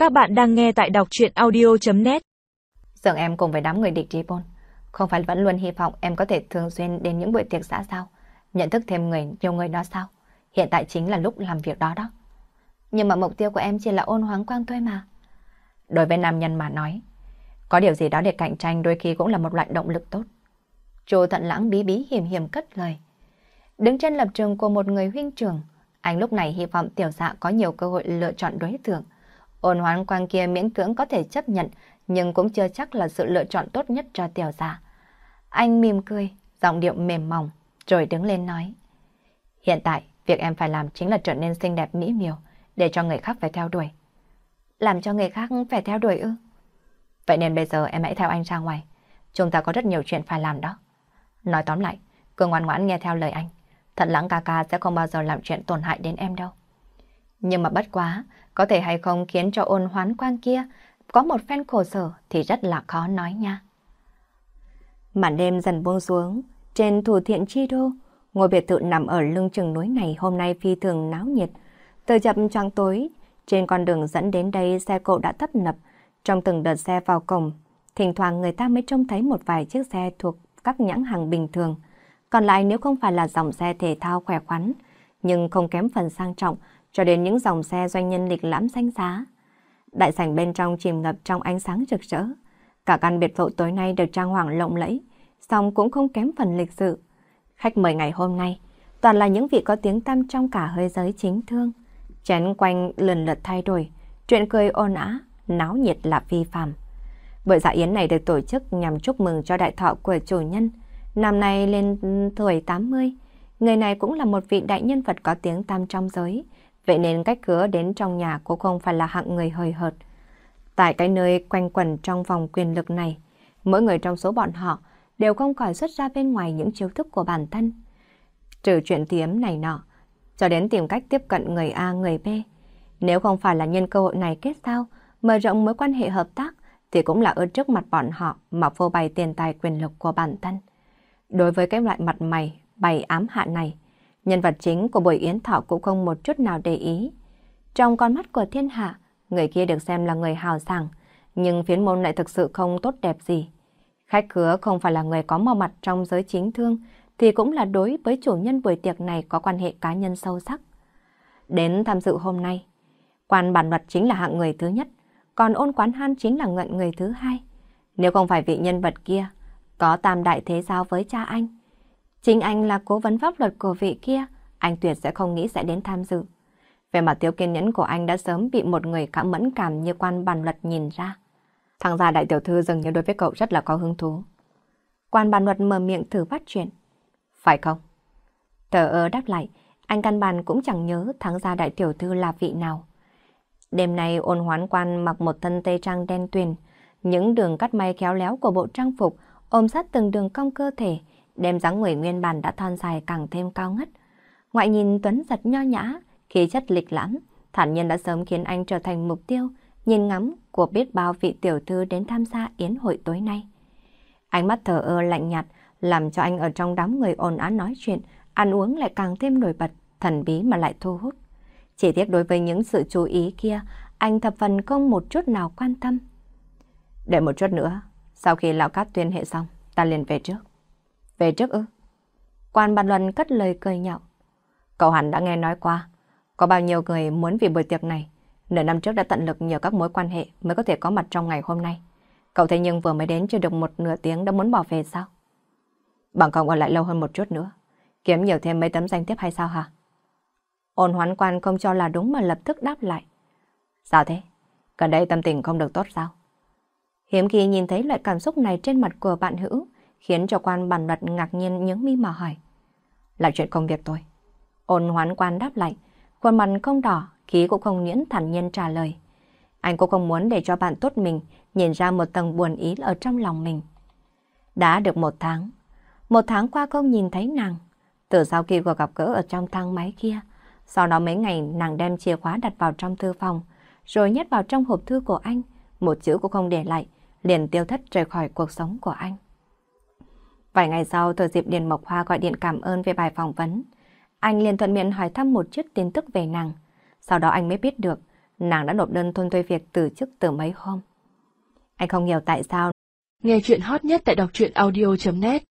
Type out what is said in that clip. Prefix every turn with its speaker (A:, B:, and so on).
A: Các bạn đang nghe tại đọc truyện audio.net.
B: Dường em cùng với đám người địch Tripon, không phải vẫn luôn hy vọng em có thể thường xuyên đến những buổi tiệc xã giao, nhận thức thêm nhiều người đó sao? Hiện tại chính là lúc làm việc đó đó. Nhưng mà mục tiêu của em chỉ là ôn hoáng quang thôi mà. Đối với nam nhân mà nói, có điều gì đó để cạnh tranh đôi khi cũng là một loại động lực tốt. Chu Thận Lãng bí bí hiểm hiểm cất lời. Đứng trên lập trường của một người huynh trưởng, anh lúc này hy vọng tiểu dạ có nhiều cơ hội lựa chọn đối tượng. Ôn hoán quang kia miễn cưỡng có thể chấp nhận, nhưng cũng chưa chắc là sự lựa chọn tốt nhất cho tiểu dạ. Anh mỉm cười, giọng điệu mềm mỏng, rồi đứng lên nói. Hiện tại, việc em phải làm chính là trở nên xinh đẹp mỹ miều, để cho người khác phải theo đuổi. Làm cho người khác phải theo đuổi ư? Vậy nên bây giờ em hãy theo anh ra ngoài. Chúng ta có rất nhiều chuyện phải làm đó. Nói tóm lại, cứ ngoan ngoãn nghe theo lời anh. Thận Lãng ca ca sẽ không bao giờ làm chuyện tổn hại đến em đâu. Nhưng mà bất quá, có thể hay không khiến cho ôn hoán quang kia có một phen khổ sở thì rất là khó nói nha. Màn đêm dần buông xuống, trên Thủ Thiện Chi Đô, ngôi biệt thự nằm ở lưng chừng núi này hôm nay phi thường náo nhiệt. Từ chập choạng tối, trên con đường dẫn đến đây xe cộ đã tấp nập. Trong từng đợt xe vào cổng, thỉnh thoảng người ta mới trông thấy một vài chiếc xe thuộc các nhãn hàng bình thường. Còn lại nếu không phải là dòng xe thể thao khỏe khoắn, nhưng không kém phần sang trọng, cho đến những dòng xe doanh nhân lịch lãm danh giá. Đại sảnh bên trong chìm ngập trong ánh sáng rực rỡ. Cả căn biệt thự tối nay được trang hoàng lộng lẫy, song cũng không kém phần lịch sự. Khách mời ngày hôm nay toàn là những vị có tiếng tăm trong cả hơi giới chính thương. Chén quanh lần lượt thay đổi, chuyện cười ồn ào, náo nhiệt là phi phàm. Bữa dạ yến này được tổ chức nhằm chúc mừng cho đại thọ của chủ nhân. Năm nay lên tuổi 80, người này cũng là một vị đại nhân vật có tiếng tăm trong giới. Vậy nên cách cửa đến trong nhà cũng không phải là hạng người hời hợt. Tại cái nơi quanh quẩn trong vòng quyền lực này, mỗi người trong số bọn họ đều không khỏi xuất ra bên ngoài những chiêu thức của bản thân. Trừ chuyện tiếm này nọ, cho đến tìm cách tiếp cận người A người B. Nếu không phải là nhân cơ hội này kết giao, mở rộng mối quan hệ hợp tác, thì cũng là ở trước mặt bọn họ mà phô bày tiền tài quyền lực của bản thân. Đối với cái loại mặt mày bày ám hạ này, nhân vật chính của buổi yến thọ cũng không một chút nào để ý. Trong con mắt của thiên hạ, người kia được xem là người hào sảng, nhưng phiến môn lại thực sự không tốt đẹp gì. Khách khứa không phải là người có màu mặt trong giới chính thương, thì cũng là đối với chủ nhân buổi tiệc này có quan hệ cá nhân sâu sắc. Đến tham dự hôm nay, Quan Bản Luật chính là hạng người thứ nhất, còn Ôn Quán Han chính là ngận người thứ hai. Nếu không phải vị nhân vật kia có tam đại thế giao với cha anh, chính anh là cố vấn pháp luật của vị kia, anh tuyệt sẽ không nghĩ sẽ đến tham dự. Về mặt thiếu kiên nhẫn của anh đã sớm bị một người khá mẫn cảm như Quan Bản Luật nhìn ra. Thằng già đại tiểu thư dường như đối với cậu rất là có hứng thú. Quan Bản Luật mở miệng thử bắt chuyện. Phải không? Thờ ơ đáp lại, anh căn bản cũng chẳng nhớ thằng già đại tiểu thư là vị nào. Đêm nay Ôn Hoán Quan mặc một thân tây trang đen tuyền, những đường cắt may khéo léo của bộ trang phục ôm sát từng đường cong cơ thể, đem dáng người nguyên bản đã thon dài càng thêm cao ngất. Ngoại nhìn tuấn giật nho nhã, khí chất lịch lãm, thản nhiên đã sớm khiến anh trở thành mục tiêu nhìn ngắm của biết bao vị tiểu thư đến tham gia yến hội tối nay. Ánh mắt thờ ơ lạnh nhạt làm cho anh ở trong đám người ồn ào nói chuyện, ăn uống lại càng thêm nổi bật, thần bí mà lại thu hút. Chỉ tiếc đối với những sự chú ý kia, anh thập phần không một chút nào quan tâm. Đợi một chút nữa, sau khi lão cát tuyên hệ xong, ta liền về trước. Về trước ư? Quan Bản Luận cất lời cười nhạo. Cậu hẳn đã nghe nói qua, có bao nhiêu người muốn vì buổi tiệc này, nửa năm trước đã tận lực nhờ các mối quan hệ mới có thể có mặt trong ngày hôm nay. Cậu thế nhưng vừa mới đến chưa được một nửa tiếng đã muốn bỏ về sao? Bằng không ở lại lâu hơn một chút nữa, kiếm nhiều thêm mấy tấm danh thiếp hay sao hả? Ôn Hoán Quan không cho là đúng mà lập tức đáp lại. Sao thế? Gần đây tâm tình không được tốt sao? Hiếm khi nhìn thấy loại cảm xúc này trên mặt của bạn hữu, khiến cho Quan Bản Luật ngạc nhiên nhướng mi mà hỏi. Là chuyện công việc tôi. Ôn Hoán Quan đáp lại, khuôn mặt không đỏ, khí cũng không nhuyễn, thản nhiên trả lời. Anh cũng không muốn để cho bạn tốt mình nhìn ra một tầng buồn ý ở trong lòng mình. Đã được một tháng qua không nhìn thấy nàng. Từ sau khi cuộc gặp gỡ ở trong thang máy kia, sau đó mấy ngày nàng đem chìa khóa đặt vào trong thư phòng, rồi nhét vào trong hộp thư của anh, một chữ cũng không để lại, liền tiêu thất rời khỏi cuộc sống của anh. Vài ngày sau, thừa dịp Điền Mộc Hoa gọi điện cảm ơn về bài phỏng vấn, anh liền thuận miệng hỏi thăm một chút tin tức về nàng. Sau đó anh mới biết được, nàng đã nộp đơn thôi thôi việc từ chức từ mấy hôm. Anh không hiểu tại sao.
A: Nghe chuyện hot nhất tại đọc truyện audio.net